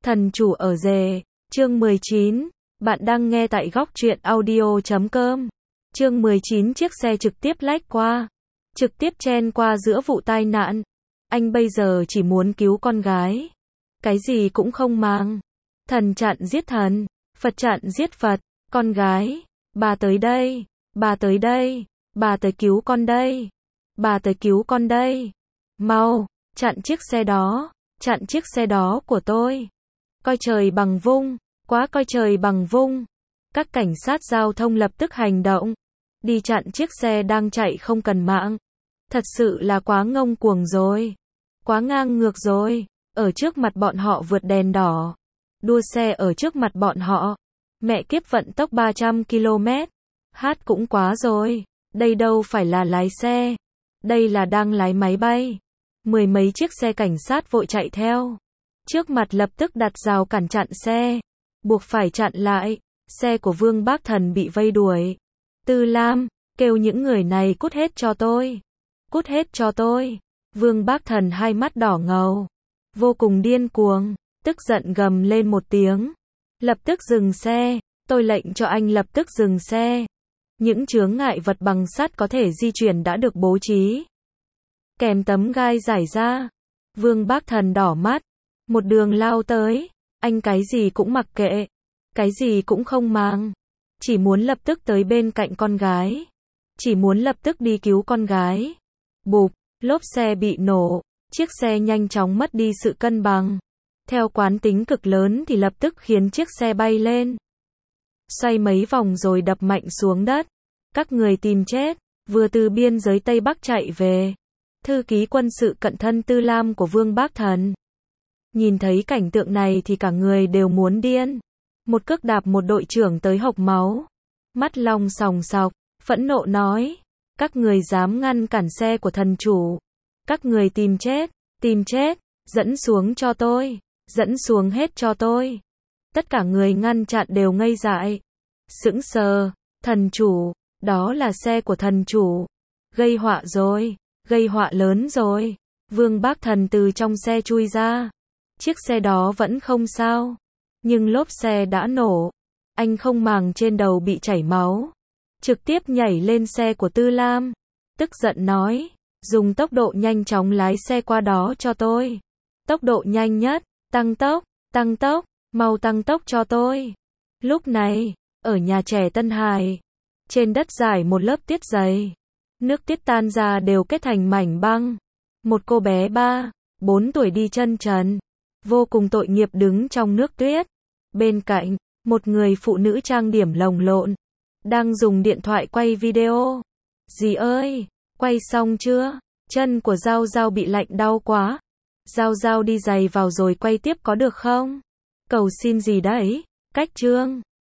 Thần chủ ở rể, chương 19, bạn đang nghe tại góc truyện audio.com. Chương 19 chiếc xe trực tiếp lách qua, trực tiếp chen qua giữa vụ tai nạn. Anh bây giờ chỉ muốn cứu con gái. Cái gì cũng không mang. Thần chặn giết thần, Phật chặn giết Phật, con gái, bà tới đây, bà tới đây, bà tới cứu con đây, bà tới cứu con đây. Mau, chặn chiếc xe đó của tôi. Coi trời bằng vung, quá coi trời bằng vung. Các cảnh sát giao thông lập tức hành động, đi chặn chiếc xe đang chạy không cần mạng. Thật sự là quá ngông cuồng rồi, quá ngang ngược rồi, ở trước mặt bọn họ vượt đèn đỏ, đua xe ở trước mặt bọn họ. Mẹ kiếp vận tốc 300 km, hát cũng quá rồi, đây đâu phải là lái xe, đây là đang lái máy bay. Mười mấy chiếc xe cảnh sát vội chạy theo. Trước mặt lập tức đặt rào cản chặn xe, buộc phải chặn lại, xe của Vương Bác Thần bị vây đuổi. Tư Lam, kêu những người này cút hết cho tôi, cút hết cho tôi. Vương Bác Thần hai mắt đỏ ngầu, vô cùng điên cuồng, tức giận gầm lên một tiếng. Lập tức dừng xe, tôi lệnh cho anh lập tức dừng xe. Những chướng ngại vật bằng sắt có thể di chuyển đã được bố trí, kèm tấm gai giải ra. Vương Bác Thần đỏ mắt, một đường lao tới, anh cái gì cũng mặc kệ, cái gì cũng không mang, chỉ muốn lập tức tới bên cạnh con gái, chỉ muốn lập tức đi cứu con gái. Bụp, lốp xe bị nổ, chiếc xe nhanh chóng mất đi sự cân bằng. Theo quán tính cực lớn thì lập tức khiến chiếc xe bay lên, xoay mấy vòng rồi đập mạnh xuống đất. Các người tìm chết, vừa từ biên giới Tây Bắc chạy về. Thư ký quân sự cận thân Tư Lam của Vương Bác Thần nhìn thấy cảnh tượng này thì cả người đều muốn điên. Một cước đạp một đội trưởng tới hộc máu, mắt long sòng sọc, phẫn nộ nói: các người dám ngăn cản xe của thần chủ, các người tìm chết, dẫn xuống cho tôi, dẫn xuống hết cho tôi. Tất cả người ngăn chặn đều ngây dại, sững sờ. Thần chủ, đó là xe của thần chủ, gây họa rồi, gây họa lớn rồi. Vương Bác Thần từ trong xe chui ra. Chiếc xe đó vẫn không sao, nhưng lốp xe đã nổ. Anh không màng trên đầu bị chảy máu, trực tiếp nhảy lên xe của Tư Lam, tức giận nói: dùng tốc độ nhanh chóng lái xe qua đó cho tôi. Tốc độ nhanh nhất, tăng tốc, mau tăng tốc cho tôi. Lúc này, ở nhà trẻ Tân Hải, trên đất rải một lớp tuyết dày, nước tuyết tan ra đều kết thành mảnh băng. Một cô bé 3-4 tuổi đi chân trần, vô cùng tội nghiệp đứng trong nước tuyết. Bên cạnh, một người phụ nữ trang điểm lồng lộn, đang dùng điện thoại quay video. Dì ơi, quay xong chưa? Chân của Giao Giao bị lạnh đau quá. Giao Giao đi giày vào rồi quay tiếp có được không? Cầu xin gì đấy? Cách chương